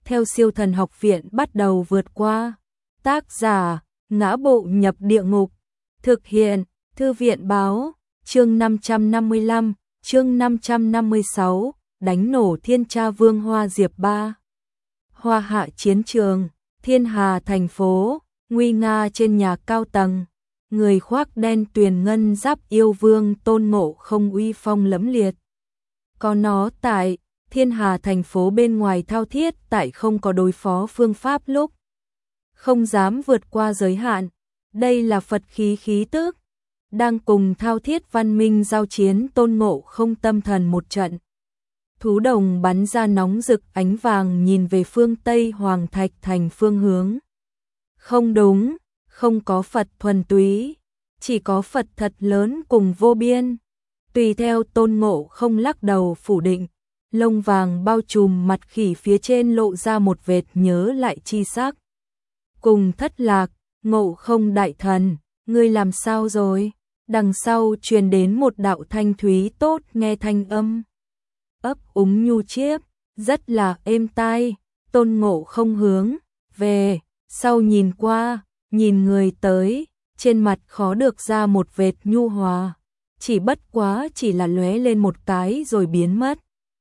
theo siêu thần học viện bắt đầu vượt qua. Tác giả, Ngã Bộ Nhập Địa Ngục. Thực hiện, Thư viện Báo. Chương 555, chương 556, đánh nổ Thiên Cha Vương Hoa Diệp 3. Hoa Hạ chiến trường, Thiên Hà thành phố, nguy nga trên nhà cao tầng. Người khoác đen tuyền ngân giáp yêu vương Tôn Ngộ Không uy phong lẫm liệt. Có nó tại Thiên Hà thành phố bên ngoài thao thiết tại không có đối phó phương pháp lúc không dám vượt qua giới hạn. Đây là Phật khí khí tức. Đang cùng thao thiết văn minh giao chiến, Tôn Ngộ Không tâm thần một trận. Thú đồng bắn ra nóng rực ánh vàng nhìn về phương Tây Hoàng Thạch thành phương hướng. Không đúng, không có Phật thuần túy, chỉ có Phật thật lớn cùng vô biên. Tùy theo Tôn Ngộ Không lắc đầu phủ định, lông vàng bao trùm mặt khỉ phía trên lộ ra một vệt nhớ lại chi sắc. Cùng Thất Lạc, Ngộ Không đại thần, ngươi làm sao rồi? Đằng sau truyền đến một đạo thanh thúy tốt nghe thanh âm. Ấp úng nhu chiếp, rất là êm tai. Tôn Ngộ Không hướng về sau nhìn qua, nhìn người tới, trên mặt khó được ra một vệt nhu hòa, chỉ bất quá chỉ là lóe lên một cái rồi biến mất.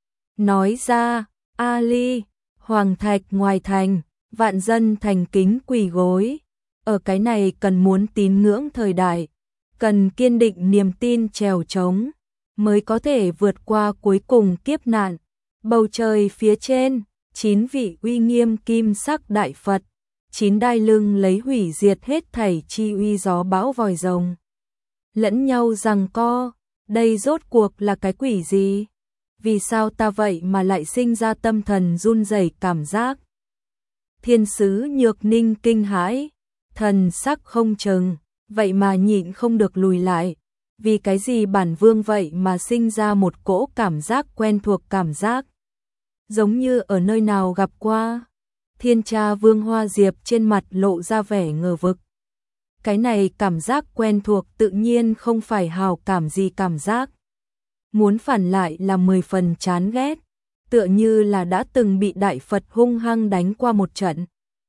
Nói ra, Ali, Hoàng Thạch ngoài thành, vạn dân thành kính quỳ gối. Ở cái này cần muốn tín ngưỡng thời đại, cần kiên định niềm tin trèo trống, mới có thể vượt qua cuối cùng kiếp nạn. Bầu trời phía trên, 9 vị uy nghiêm kim sắc đại Phật, 9 đai lưng lấy hủy diệt hết thảy chi uy gió bão vòi rồng. Lẫn nhau giằng co, đây rốt cuộc là cái quỷ gì? Vì sao ta vậy mà lại sinh ra tâm thần run rẩy cảm giác? Thiên sứ Nhược Ninh kinh hãi, thần sắc không chừng, vậy mà nhịn không được lùi lại. Vì cái gì bản vương vậy mà sinh ra một cỗ cảm giác quen thuộc, cảm giác giống như ở nơi nào gặp qua. Thiên Cha Vương Hoa Diệp trên mặt lộ ra vẻ ngờ vực. Cái này cảm giác quen thuộc tự nhiên không phải hào cảm gì cảm giác. Muốn phản lại là 10 phần chán ghét, tựa như là đã từng bị Đại Phật hung hăng đánh qua một trận.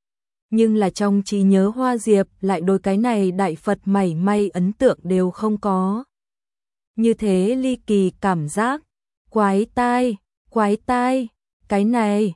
Nhưng là trong trí nhớ Hoa Diệp lại đối cái này Đại Phật mảy may ấn tượng đều không có. Như thế ly kỳ cảm giác, quái tai, cái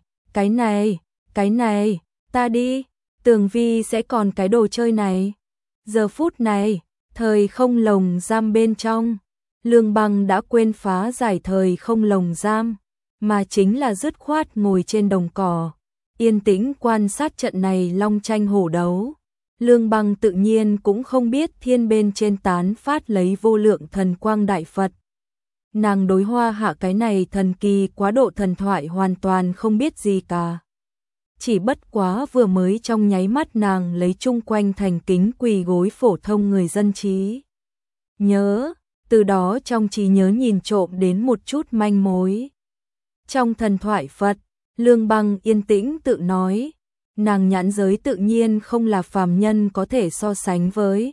này, ta đi, Tường Vi sẽ còn cái đồ chơi này. Giờ phút này, thời không lồng giam bên trong, Lương Băng đã quên phá giải thời không lồng giam, mà chính là dứt khoát ngồi trên đồng cỏ, yên tĩnh quan sát trận này long tranh hổ đấu. Lương Băng tự nhiên cũng không biết thiên bên trên tán phát lấy vô lượng thần quang Đại Phật. Nàng đối Hoa Hạ cái này thần kỳ quá độ thần thoại hoàn toàn không biết gì cả. Chỉ bất quá vừa mới trong nháy mắt nàng lấy chung quanh thành kính quỳ gối phổ thông người dân trí nhớ, từ đó trong trí nhớ nhìn trộm đến một chút manh mối. Trong thần thoại Phật, Lương Băng yên tĩnh tự nói, nàng nhãn giới tự nhiên không là phàm nhân có thể so sánh với.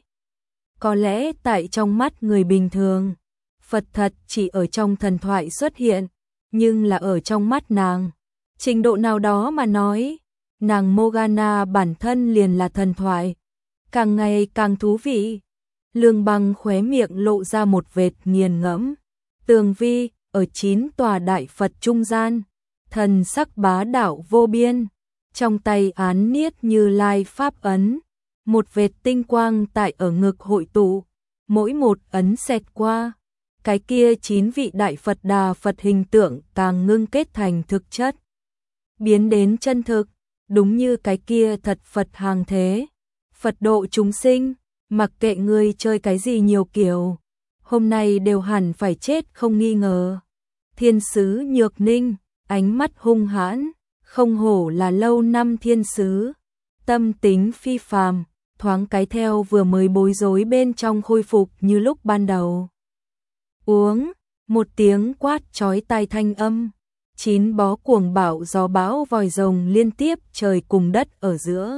Có lẽ tại trong mắt người bình thường, Phật thật chỉ ở trong thần thoại xuất hiện, nhưng là ở trong mắt nàng, trình độ nào đó mà nói, nàng Morgana bản thân liền là thần thoại, càng ngày càng thú vị. Lương Băng khóe miệng lộ ra một vệt nghiền ngẫm. Tường Vi ở 9 tòa Đại Phật trung gian, thần sắc bá đạo vô biên, trong tay án niết Như Lai pháp ấn, một vệt tinh quang tại ở ngực hội tụ, mỗi một ấn xẹt qua, cái kia 9 vị Đại Phật Đà Phật hình tượng càng ngưng kết thành thực chất, biến đến chân thực, đúng như cái kia thật Phật hàng thế, Phật độ chúng sinh, mặc kệ ngươi chơi cái gì nhiều kiểu, hôm nay đều hẳn phải chết không nghi ngờ. Thiên sứ Nhược Ninh, ánh mắt hung hãn, không hổ là lâu năm thiên sứ, tâm tính phi phàm, thoáng cái theo vừa mới bối rối bên trong khôi phục như lúc ban đầu. Uống, một tiếng quát chói tai thanh âm, 9 bó cuồng bạo gió bão vòi rồng liên tiếp trời cùng đất ở giữa.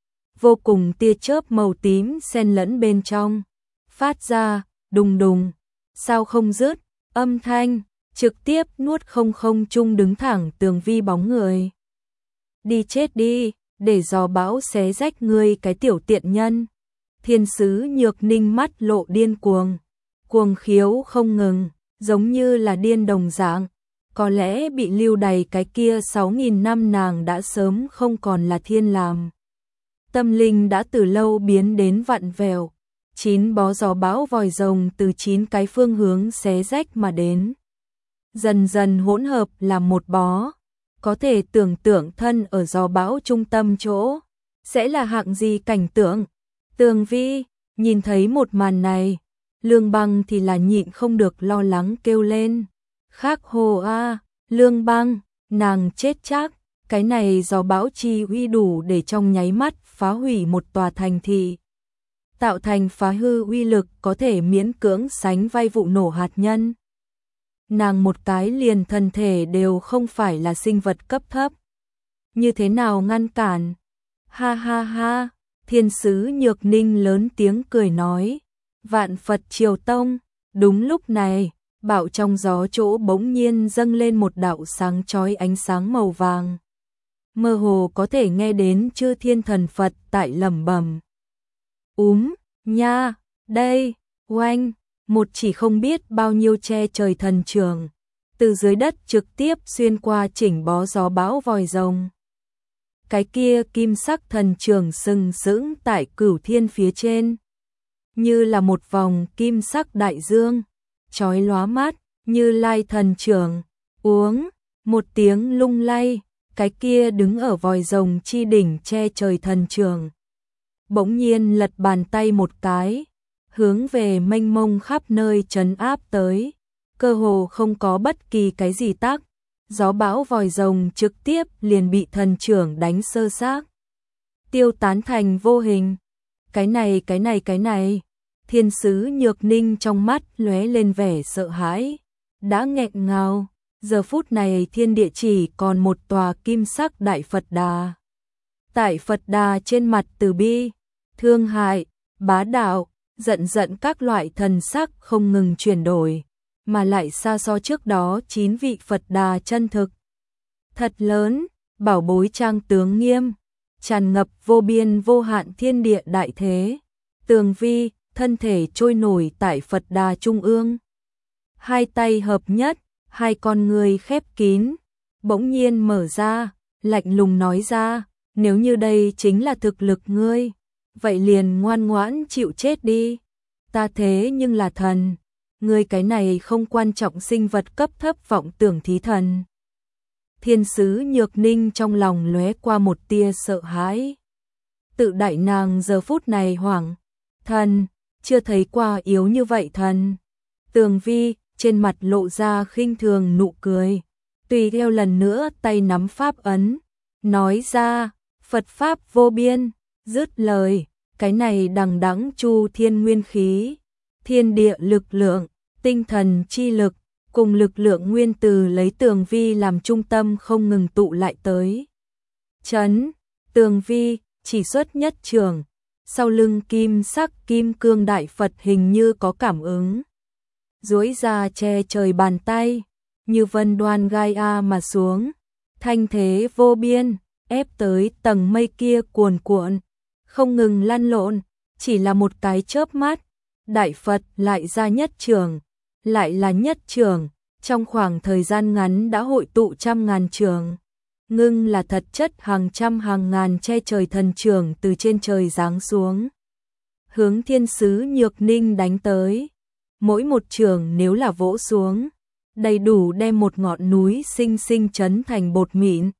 Vô cùng tia chớp màu tím xen lẫn bên trong, phát ra đùng đùng, sao không dứt, âm thanh trực tiếp nuốt không trung đứng thẳng Tường Vi bóng người. đi chết đi, để gió bão xé rách ngươi cái tiểu tiện nhân. Thiên sứ Nhược Ninh mắt lộ điên cuồng, cuồng khiếu không ngừng, giống như là điên đồng dạng. Có lẽ bị lưu đày cái kia 6.000 năm nàng đã sớm không còn là thiên làm. Tâm linh đã từ lâu biến đến vặn vẹo, 9 bó gió bão vòi rồng từ 9 cái phương hướng xé rách mà đến. Dần dần hỗn hợp làm một bó, có thể tưởng tượng thân ở gió bão trung tâm chỗ, sẽ là hạng gì cảnh tượng. Tường Vi, nhìn thấy một màn này, Lương Băng thì là nhịn không được lo lắng kêu lên. Khác hồ a, Lương Băng, nàng chết chắc, cái này gió bão chi uy đủ để trong nháy mắt phá hủy một tòa thành thị. Tạo thành phá hư uy lực có thể miễn cưỡng sánh vai vụ nổ hạt nhân. Nàng một cái liền thân thể đều không phải là sinh vật cấp thấp. Như thế nào ngăn cản? Ha ha ha, thiên sứ Nhược Ninh lớn tiếng cười nói. Vạn Phật Triều Tông, đúng lúc này, bão trong gió chỗ bỗng nhiên dâng lên một đạo sáng chói ánh sáng màu vàng. Mơ hồ có thể nghe đến chư thiên thần Phật tại lẩm bẩm. Nha, đây, oanh, một chỉ không biết bao nhiêu che trời thần trường, từ dưới đất trực tiếp xuyên qua chỉnh bó gió bão vòi rồng. Cái kia kim sắc thần trường sừng sững tại cửu thiên phía trên, như là một vòng kim sắc đại dương, chói lóa mắt, Như Lai thần trường, uống, một tiếng lung lay, cái kia đứng ở vòi rồng chi đỉnh che trời thần trường. Bỗng nhiên lật bàn tay một cái, hướng về mênh mông khắp nơi trấn áp tới, cơ hồ không có bất kỳ cái gì tác, gió bão vòi rồng trực tiếp liền bị thần trưởng đánh sơ xác, tiêu tán thành vô hình. Cái này, thiên sứ Nhược Ninh trong mắt lóe lên vẻ sợ hãi, đã nghẹn ngào, giờ phút này thiên địa chỉ còn một tòa kim sắc đại Phật Đà. Tại Phật Đà trên mặt từ bi, thương hại, bá đạo, giận các loại thần sắc không ngừng chuyển đổi, mà lại xa so trước đó 9 vị Phật Đà chân thực. Thật lớn, bảo bối trang tướng nghiêm, tràn ngập vô biên vô hạn thiên địa đại thế. Tường Vi, thân thể trôi nổi tại Phật Đà trung ương. Hai tay hợp nhất, hai con người khép kín, bỗng nhiên mở ra, lạnh lùng nói ra, nếu như đây chính là thực lực ngươi, vậy liền ngoan ngoãn chịu chết đi. Ta thế nhưng là thần, ngươi cái này không quan trọng sinh vật cấp thấp vọng tưởng thí thần. Thiên sứ Nhược Ninh trong lòng lóe qua một tia sợ hãi. Tự đại nàng giờ phút này hoảng, thần, chưa thấy qua yếu như vậy thần. Tường Vi trên mặt lộ ra khinh thường nụ cười, tùy theo lần nữa tay nắm pháp ấn, nói ra, Phật pháp vô biên, dứt lời, cái này đằng đẵng chu thiên nguyên khí, thiên địa lực lượng, tinh thần chi lực, cùng lực lượng nguyên từ lấy Tường Vi làm trung tâm không ngừng tụ lại tới. Chấn, Tường Vi chỉ xuất nhất trường, sau lưng kim sắc kim cương đại Phật hình như có cảm ứng, duỗi ra che trời bàn tay, như vân đoan gai a mà xuống, thanh thế vô biên, ép tới tầng mây kia cuồn cuộn, không ngừng lăn lộn, chỉ là một cái chớp mắt, đại Phật lại ra nhất trường, lại là nhất trường, trong khoảng thời gian ngắn đã hội tụ trăm ngàn trường, ngưng là thật chất hàng trăm hàng ngàn che trời thần trường từ trên trời giáng xuống, hướng thiên sứ Nhược Ninh đánh tới. Mỗi một trường nếu là vỗ xuống, đầy đủ đem một ngọn núi sinh sinh chấn thành bột mịn.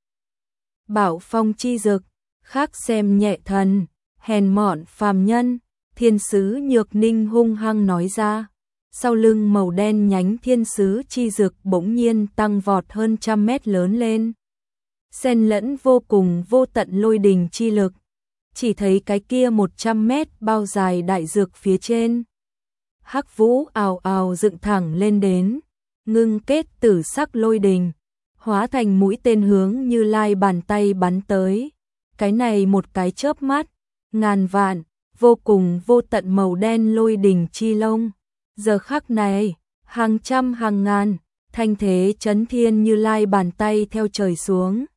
Bảo phong chi dực, khác xem nhẹ thần, hèn mọn phàm nhân, thiên sứ Nhược Ninh hung hăng nói ra. Sau lưng màu đen nhánh thiên sứ chi dực bỗng nhiên tăng vọt hơn 100 mét lớn lên. Xen lẫn vô cùng vô tận lôi đình chi lực, chỉ thấy cái kia 100 mét bao dài đại dược phía trên. Hắc vũ ào ào dựng thẳng lên đến, ngưng kết tử sắc lôi đình, hóa thành mũi tên hướng Như Lai bàn tay bắn tới. Cái này một cái chớp mắt, ngàn vạn, vô cùng vô tận màu đen lôi đình chi lông. Giờ khắc này, hàng trăm hàng ngàn, thanh thế chấn thiên Như Lai bàn tay theo trời xuống.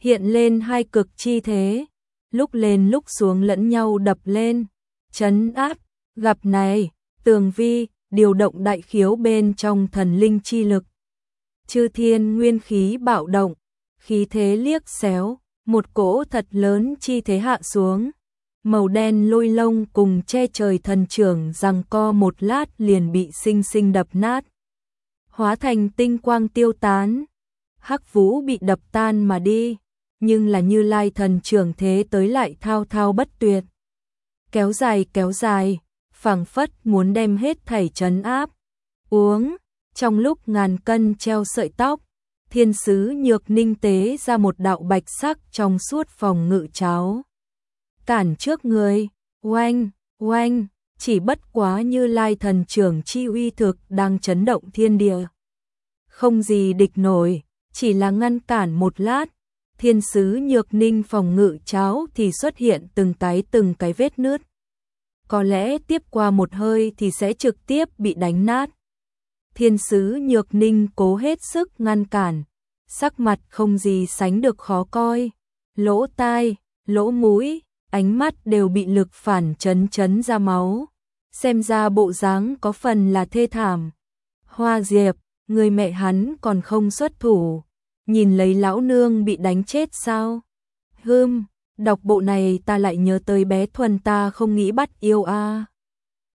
hiện lên hai cực chi thế, lúc lên lúc xuống lẫn nhau đập lên, trấn áp, gặp này, Tường Vi, điều động đại khiếu bên trong thần linh chi lực. Chư thiên nguyên khí bạo động, khí thế liếc xéo, một cỗ thật lớn chi thế hạ xuống. Màu đen lôi lông cùng che trời thần trưởng giằng co một lát liền bị sinh sinh đập nát. Hóa thành tinh quang tiêu tán. Hắc Vũ bị đập tan mà đi, nhưng là Như Lai thần trưởng thế tới lại thao thao bất tuyệt. Kéo dài, phảng phất muốn đem hết thảy trấn áp. Uống, trong lúc ngàn cân treo sợi tóc, thiên sứ Nhược Ninh tế ra một đạo bạch sắc trong suốt phòng ngự cháo. Cản trước người, oanh, oanh, chỉ bất quá Như Lai thần trưởng chi uy thực đang chấn động thiên địa. Không gì địch nổi, chỉ là ngăn cản một lát, thiên sứ Nhược Ninh phòng ngự cháo thì xuất hiện từng cái vết nứt. Có lẽ tiếp qua một hơi thì sẽ trực tiếp bị đánh nát. Thiên sứ Nhược Ninh cố hết sức ngăn cản, sắc mặt không gì sánh được khó coi, lỗ tai, lỗ mũi, ánh mắt đều bị lực phản chấn ra máu, xem ra bộ dáng có phần là thê thảm. Hoa Diệp, người mẹ hắn còn không xuất thủ, nhìn lấy lão nương bị đánh chết sao? Đọc bộ này ta lại nhớ tới bé Thuần ta không nghĩ bắt yêu a.